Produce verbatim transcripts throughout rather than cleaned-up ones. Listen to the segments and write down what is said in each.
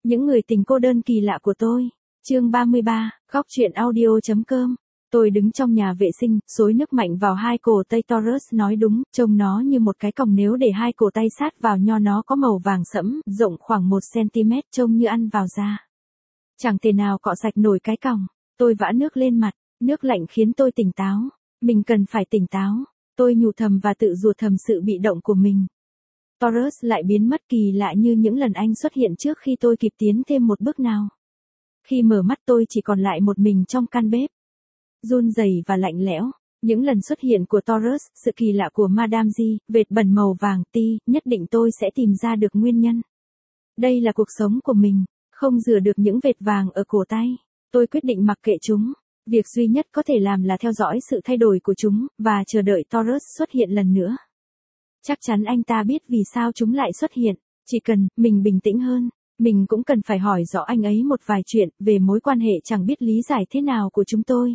Những người tình cô đơn kỳ lạ của tôi. Chương ba mươi ba, góc truyện audio.com. Tôi đứng trong nhà vệ sinh, xối nước mạnh vào hai cổ tay Taurus nói đúng, trông nó như một cái còng nếu để hai cổ tay sát vào nho nó có màu vàng sẫm, rộng khoảng một xăng-ti-mét trông như ăn vào da. Chẳng thể nào cọ sạch nổi cái còng. Tôi vã nước lên mặt, nước lạnh khiến tôi tỉnh táo. Mình cần phải tỉnh táo. Tôi nhủ thầm và tự rủa thầm sự bị động của mình. Taurus lại biến mất kỳ lạ như những lần anh xuất hiện trước khi tôi kịp tiến thêm một bước nào. Khi mở mắt tôi chỉ còn lại một mình trong căn bếp. Run rẩy và lạnh lẽo. Những lần xuất hiện của Taurus, sự kỳ lạ của Madame G, vệt bẩn màu vàng ti, nhất định tôi sẽ tìm ra được nguyên nhân. Đây là cuộc sống của mình, không rửa được những vệt vàng ở cổ tay. Tôi quyết định mặc kệ chúng. Việc duy nhất có thể làm là theo dõi sự thay đổi của chúng, và chờ đợi Taurus xuất hiện lần nữa. Chắc chắn anh ta biết vì sao chúng lại xuất hiện. Chỉ cần mình bình tĩnh hơn, mình cũng cần phải hỏi rõ anh ấy một vài chuyện về mối quan hệ chẳng biết lý giải thế nào của chúng tôi.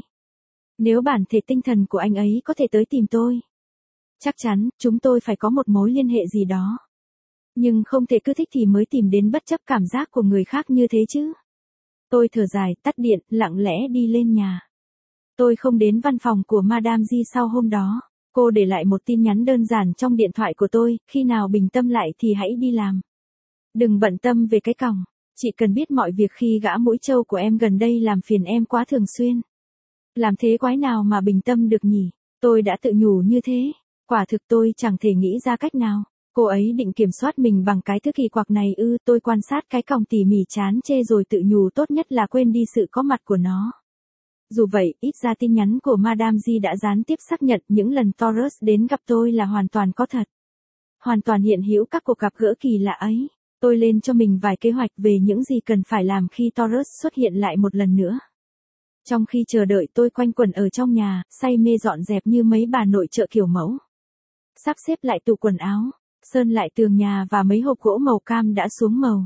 Nếu bản thể tinh thần của anh ấy có thể tới tìm tôi, chắc chắn chúng tôi phải có một mối liên hệ gì đó. Nhưng không thể cứ thích thì mới tìm đến bất chấp cảm giác của người khác như thế chứ. Tôi thở dài, tắt điện, lặng lẽ đi lên nhà. Tôi không đến văn phòng của Madame G sau hôm đó. Cô để lại một tin nhắn đơn giản trong điện thoại của tôi, khi nào bình tâm lại thì hãy đi làm. Đừng bận tâm về cái còng, chỉ cần biết mọi việc khi gã mũi trâu của em gần đây làm phiền em quá thường xuyên. Làm thế quái nào mà bình tâm được nhỉ? Tôi đã tự nhủ như thế, quả thực tôi chẳng thể nghĩ ra cách nào. Cô ấy định kiểm soát mình bằng cái thứ kỳ quặc này ư? Tôi quan sát cái còng tỉ mỉ chán chê rồi tự nhủ tốt nhất là quên đi sự có mặt của nó. Dù vậy, ít ra tin nhắn của Madame G đã gián tiếp xác nhận những lần Taurus đến gặp tôi là hoàn toàn có thật. Hoàn toàn hiện hữu các cuộc gặp gỡ kỳ lạ ấy. Tôi lên cho mình vài kế hoạch về những gì cần phải làm khi Taurus xuất hiện lại một lần nữa. Trong khi chờ đợi tôi quanh quẩn ở trong nhà, say mê dọn dẹp như mấy bà nội trợ kiểu mẫu. Sắp xếp lại tủ quần áo, sơn lại tường nhà và mấy hộp gỗ màu cam đã xuống màu.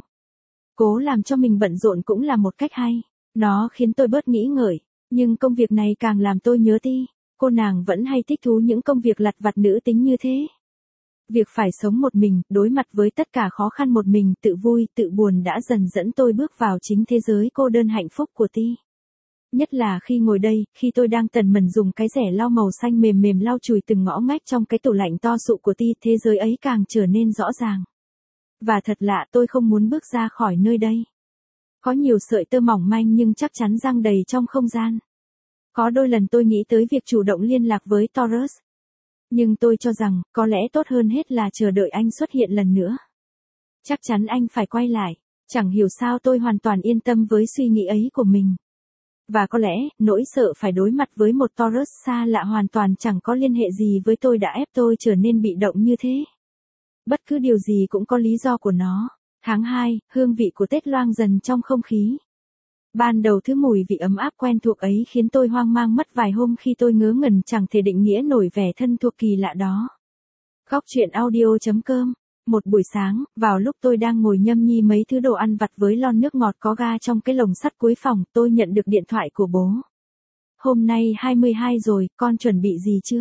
Cố làm cho mình bận rộn cũng là một cách hay. Nó khiến tôi bớt nghĩ ngợi. Nhưng công việc này càng làm tôi nhớ Ti. Cô nàng vẫn hay thích thú những công việc lặt vặt nữ tính như thế. Việc phải sống một mình, đối mặt với tất cả khó khăn một mình, tự vui, tự buồn đã dần dẫn tôi bước vào chính thế giới cô đơn hạnh phúc của Ti. Nhất là khi ngồi đây, khi tôi đang tần mần dùng cái rẻ lau màu xanh mềm mềm lau chùi từng ngõ ngách trong cái tủ lạnh to sụ của Ti, thế giới ấy càng trở nên rõ ràng. Và thật lạ, tôi không muốn bước ra khỏi nơi đây. Có nhiều sợi tơ mỏng manh nhưng chắc chắn giăng đầy trong không gian. Có đôi lần tôi nghĩ tới việc chủ động liên lạc với Taurus. Nhưng tôi cho rằng, có lẽ tốt hơn hết là chờ đợi anh xuất hiện lần nữa. Chắc chắn anh phải quay lại. Chẳng hiểu sao tôi hoàn toàn yên tâm với suy nghĩ ấy của mình. Và có lẽ, nỗi sợ phải đối mặt với một Taurus xa lạ hoàn toàn chẳng có liên hệ gì với tôi đã ép tôi trở nên bị động như thế. Bất cứ điều gì cũng có lý do của nó. Tháng hai, hương vị của Tết loang dần trong không khí. Ban đầu thứ mùi vị ấm áp quen thuộc ấy khiến tôi hoang mang mất vài hôm khi tôi ngớ ngẩn chẳng thể định nghĩa nổi vẻ thân thuộc kỳ lạ đó. Góc truyện audio.com. Một buổi sáng, vào lúc tôi đang ngồi nhâm nhi mấy thứ đồ ăn vặt với lon nước ngọt có ga trong cái lồng sắt cuối phòng, tôi nhận được điện thoại của bố. Hôm nay hai mươi hai rồi, con chuẩn bị gì chưa?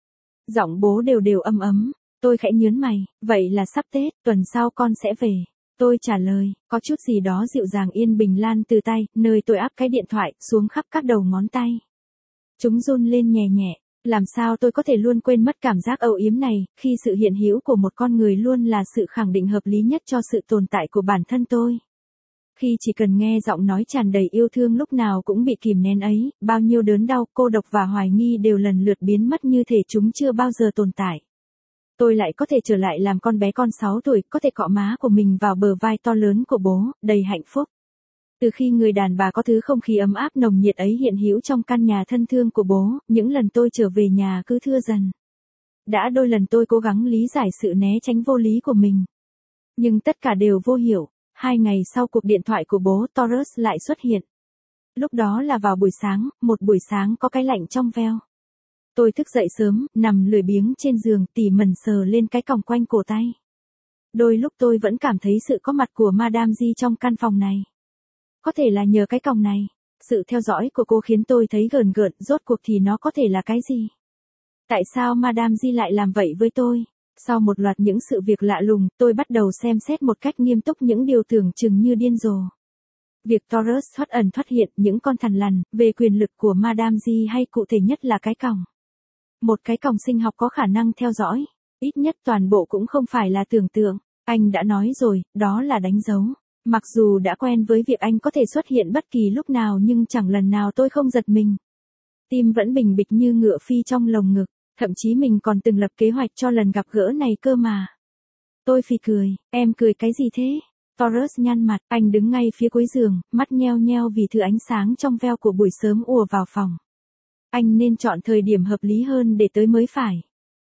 Giọng bố đều đều ấm ấm. Tôi khẽ nhớn mày, vậy là sắp Tết, tuần sau con sẽ về. Tôi trả lời, có chút gì đó dịu dàng yên bình lan từ tay, nơi tôi áp cái điện thoại, xuống khắp các đầu ngón tay. Chúng run lên nhẹ nhẹ, làm sao tôi có thể luôn quên mất cảm giác âu yếm này, khi sự hiện hữu của một con người luôn là sự khẳng định hợp lý nhất cho sự tồn tại của bản thân tôi. Khi chỉ cần nghe giọng nói tràn đầy yêu thương lúc nào cũng bị kìm nén ấy, bao nhiêu đớn đau, cô độc và hoài nghi đều lần lượt biến mất như thể chúng chưa bao giờ tồn tại. Tôi lại có thể trở lại làm con bé con sáu tuổi, có thể cọ má của mình vào bờ vai to lớn của bố, đầy hạnh phúc. Từ khi người đàn bà có thứ không khí ấm áp nồng nhiệt ấy hiện hữu trong căn nhà thân thương của bố, những lần tôi trở về nhà cứ thưa dần. Đã đôi lần tôi cố gắng lý giải sự né tránh vô lý của mình. Nhưng tất cả đều vô hiệu. Hai ngày sau cuộc điện thoại của bố, Taurus lại xuất hiện. Lúc đó là vào buổi sáng, một buổi sáng có cái lạnh trong veo. Tôi thức dậy sớm, nằm lười biếng trên giường, tỉ mẩn sờ lên cái còng quanh cổ tay. Đôi lúc tôi vẫn cảm thấy sự có mặt của Madame G trong căn phòng này. Có thể là nhờ cái còng này. Sự theo dõi của cô khiến tôi thấy gờn gợn, rốt cuộc thì nó có thể là cái gì? Tại sao Madame G lại làm vậy với tôi? Sau một loạt những sự việc lạ lùng, tôi bắt đầu xem xét một cách nghiêm túc những điều tưởng chừng như điên rồ. Việc Taurus thoát ẩn thoát hiện, những con thằn lằn, về quyền lực của Madame G hay cụ thể nhất là cái còng. Một cái còng sinh học có khả năng theo dõi. Ít nhất toàn bộ cũng không phải là tưởng tượng. Anh đã nói rồi, đó là đánh dấu. Mặc dù đã quen với việc anh có thể xuất hiện bất kỳ lúc nào nhưng chẳng lần nào tôi không giật mình. Tim vẫn bình bịch như ngựa phi trong lồng ngực. Thậm chí mình còn từng lập kế hoạch cho lần gặp gỡ này cơ mà. Tôi phì cười, em cười cái gì thế? Taurus nhăn mặt, anh đứng ngay phía cuối giường, mắt nheo nheo vì thứ ánh sáng trong veo của buổi sớm ùa vào phòng. Anh nên chọn thời điểm hợp lý hơn để tới mới phải.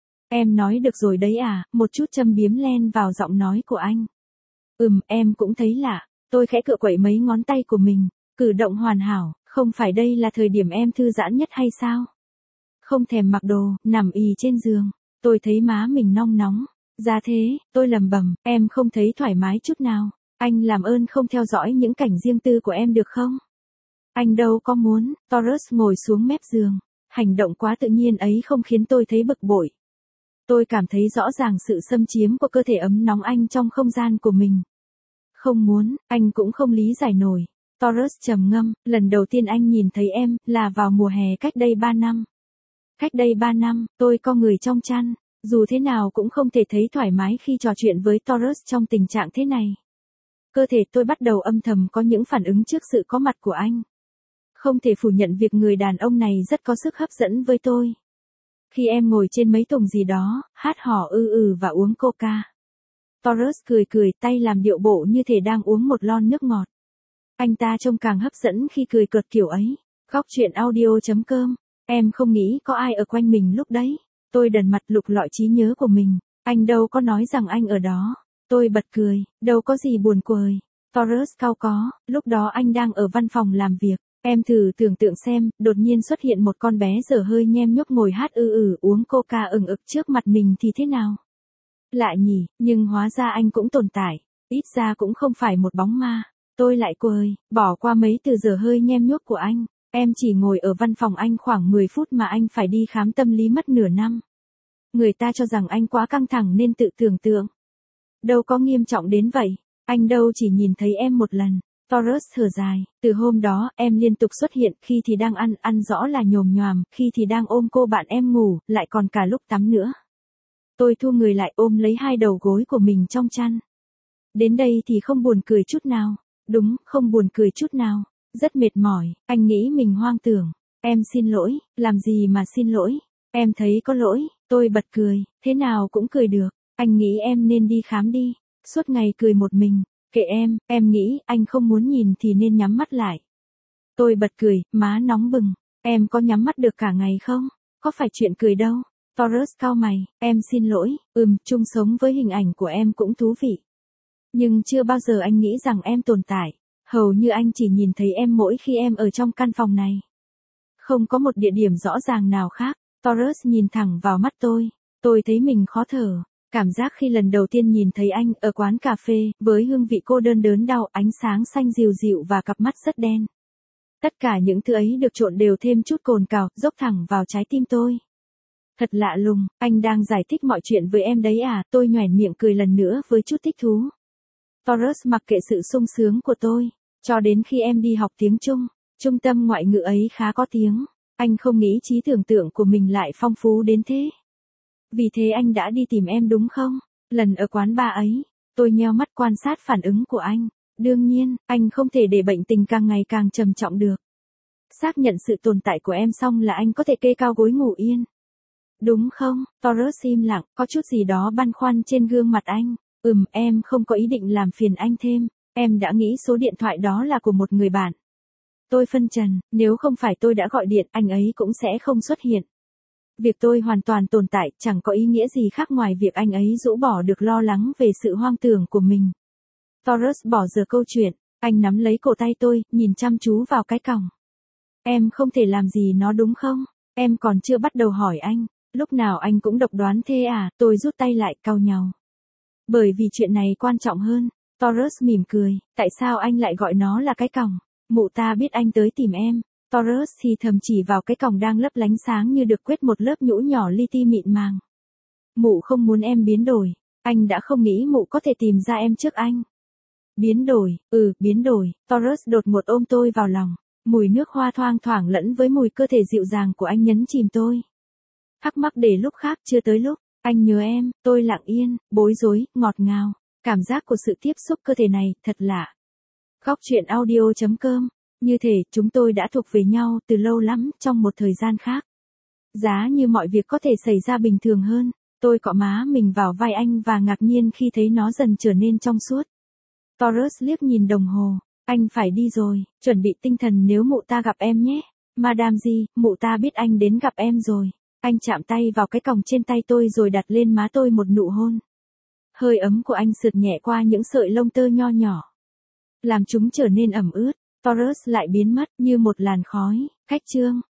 Em nói được rồi đấy à, một chút châm biếm len vào giọng nói của anh. Ừm, em cũng thấy lạ. Tôi khẽ cựa quậy mấy ngón tay của mình, cử động hoàn hảo, không phải đây là thời điểm em thư giãn nhất hay sao? Không thèm mặc đồ, nằm ì trên giường. Tôi thấy má mình nong nóng. Ra thế, tôi lầm bầm, em không thấy thoải mái chút nào. Anh làm ơn không theo dõi những cảnh riêng tư của em được không? Anh đâu có muốn. Taurus ngồi xuống mép giường. Hành động quá tự nhiên ấy không khiến tôi thấy bực bội. Tôi cảm thấy rõ ràng sự xâm chiếm của cơ thể ấm nóng anh trong không gian của mình. Không muốn, anh cũng không lý giải nổi. Taurus trầm ngâm, lần đầu tiên anh nhìn thấy em, là vào mùa hè cách đây ba năm. Cách đây ba năm, tôi co người trong chăn. Dù thế nào cũng không thể thấy thoải mái khi trò chuyện với Taurus trong tình trạng thế này. Cơ thể tôi bắt đầu âm thầm có những phản ứng trước sự có mặt của anh. Không thể phủ nhận việc người đàn ông này rất có sức hấp dẫn với tôi. Khi em ngồi trên mấy tùng gì đó, hát hò ư ừ và uống coca. Taurus cười cười, tay làm điệu bộ như thể đang uống một lon nước ngọt. Anh ta trông càng hấp dẫn khi cười cợt kiểu ấy. Góc truyện audio chấm com. Em không nghĩ có ai ở quanh mình lúc đấy. Tôi đần mặt lục lọi trí nhớ của mình. Anh đâu có nói rằng anh ở đó. Tôi bật cười, đâu có gì buồn cười. Taurus cau có, lúc đó anh đang ở văn phòng làm việc. Em thử tưởng tượng xem, đột nhiên xuất hiện một con bé dở hơi nhem nhuốc ngồi hát ư ừ uống coca ừng ực trước mặt mình thì thế nào? Lạ nhỉ, nhưng hóa ra anh cũng tồn tại. Ít ra cũng không phải một bóng ma. Tôi lại cười, bỏ qua mấy từ dở hơi nhem nhuốc của anh. Em chỉ ngồi ở văn phòng anh khoảng mười phút mà anh phải đi khám tâm lý mất nửa năm. Người ta cho rằng anh quá căng thẳng nên tự tưởng tượng. Đâu có nghiêm trọng đến vậy. Anh đâu chỉ nhìn thấy em một lần. Taurus thở dài, từ hôm đó em liên tục xuất hiện, khi thì đang ăn, ăn rõ là nhồm nhoàm, khi thì đang ôm cô bạn em ngủ, lại còn cả lúc tắm nữa. Tôi thu người lại ôm lấy hai đầu gối của mình trong chăn. Đến đây thì không buồn cười chút nào. Đúng, không buồn cười chút nào. Rất mệt mỏi, anh nghĩ mình hoang tưởng. Em xin lỗi, làm gì mà xin lỗi. Em thấy có lỗi, tôi bật cười, thế nào cũng cười được. Anh nghĩ em nên đi khám đi. Suốt ngày cười một mình. Kệ em, em nghĩ anh không muốn nhìn thì nên nhắm mắt lại. Tôi bật cười, má nóng bừng. Em có nhắm mắt được cả ngày không? Có phải chuyện cười đâu. Taurus cau mày, em xin lỗi, ừm, chung sống với hình ảnh của em cũng thú vị. Nhưng chưa bao giờ anh nghĩ rằng em tồn tại. Hầu như anh chỉ nhìn thấy em mỗi khi em ở trong căn phòng này. Không có một địa điểm rõ ràng nào khác. Taurus nhìn thẳng vào mắt tôi. Tôi thấy mình khó thở. Cảm giác khi lần đầu tiên nhìn thấy anh ở quán cà phê, với hương vị cô đơn đớn đau, ánh sáng xanh dịu dịu và cặp mắt rất đen. Tất cả những thứ ấy được trộn đều thêm chút cồn cào, dốc thẳng vào trái tim tôi. Thật lạ lùng, anh đang giải thích mọi chuyện với em đấy à, tôi nhoẻn miệng cười lần nữa với chút thích thú. Taurus mặc kệ sự sung sướng của tôi, cho đến khi em đi học tiếng Trung, trung tâm ngoại ngữ ấy khá có tiếng, anh không nghĩ trí tưởng tượng của mình lại phong phú đến thế. Vì thế anh đã đi tìm em đúng không? Lần ở quán bar ấy, tôi nheo mắt quan sát phản ứng của anh. Đương nhiên, anh không thể để bệnh tình càng ngày càng trầm trọng được. Xác nhận sự tồn tại của em xong là anh có thể kê cao gối ngủ yên. Đúng không? Taurus im lặng, có chút gì đó băn khoăn trên gương mặt anh. Ừm, em không có ý định làm phiền anh thêm. Em đã nghĩ số điện thoại đó là của một người bạn. Tôi phân trần, nếu không phải tôi đã gọi điện, anh ấy cũng sẽ không xuất hiện. Việc tôi hoàn toàn tồn tại chẳng có ý nghĩa gì khác ngoài việc anh ấy rũ bỏ được lo lắng về sự hoang tưởng của mình. Taurus bỏ dở câu chuyện, anh nắm lấy cổ tay tôi, nhìn chăm chú vào cái còng. Em không thể làm gì nó đúng không? Em còn chưa bắt đầu hỏi anh, lúc nào anh cũng độc đoán thế à, tôi rút tay lại, cau nhàu. Bởi vì chuyện này quan trọng hơn. Taurus mỉm cười, tại sao anh lại gọi nó là cái còng? Mụ ta biết anh tới tìm em. Taurus thì thầm chỉ vào cái còng đang lấp lánh sáng như được quét một lớp nhũ nhỏ li ti mịn màng. Mụ không muốn em biến đổi. Anh đã không nghĩ mụ có thể tìm ra em trước anh. Biến đổi, ừ, biến đổi. Taurus đột ngột ôm tôi vào lòng. Mùi nước hoa thoang thoảng lẫn với mùi cơ thể dịu dàng của anh nhấn chìm tôi. Thắc mắc để lúc khác, chưa tới lúc. Anh nhớ em, tôi lặng yên, bối rối, ngọt ngào. Cảm giác của sự tiếp xúc cơ thể này, thật lạ. Góc truyện audio.com. Như thể, chúng tôi đã thuộc về nhau từ lâu lắm, trong một thời gian khác. Giá như mọi việc có thể xảy ra bình thường hơn. Tôi cọ má mình vào vai anh và ngạc nhiên khi thấy nó dần trở nên trong suốt. Taurus liếc nhìn đồng hồ. Anh phải đi rồi, chuẩn bị tinh thần nếu mụ ta gặp em nhé. Madame G, mụ ta biết anh đến gặp em rồi. Anh chạm tay vào cái còng trên tay tôi rồi đặt lên má tôi một nụ hôn. Hơi ấm của anh sượt nhẹ qua những sợi lông tơ nho nhỏ. Làm chúng trở nên ẩm ướt. Taurus lại biến mất như một làn khói. Khách chương.